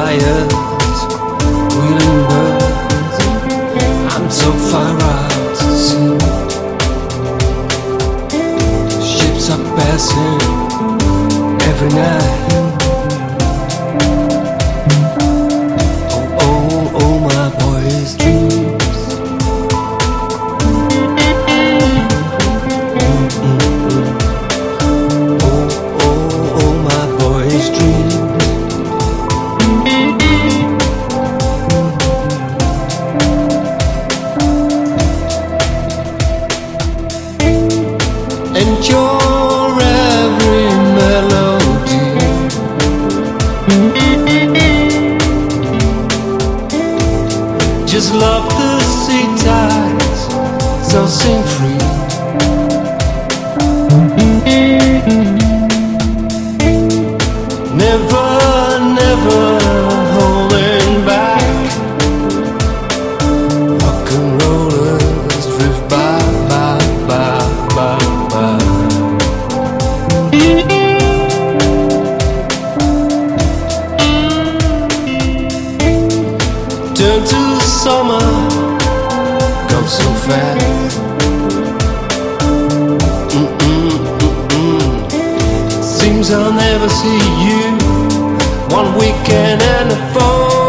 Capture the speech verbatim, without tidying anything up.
fires, wheeling birds. I'm so far out to sea. Ships are passing every night. Oh, oh, oh, my boy's dreams. Mm-mm-mm. Oh, oh, oh, my boy's dreams. And your every melody, just love the sea tides, so sing free. Never, never holding back. Rock and rollers drift by, by, by, by, by. Turn to summer, goes so fast. Mm-mm, mm-mm. Seems I'll never see you. One weekend and a phone.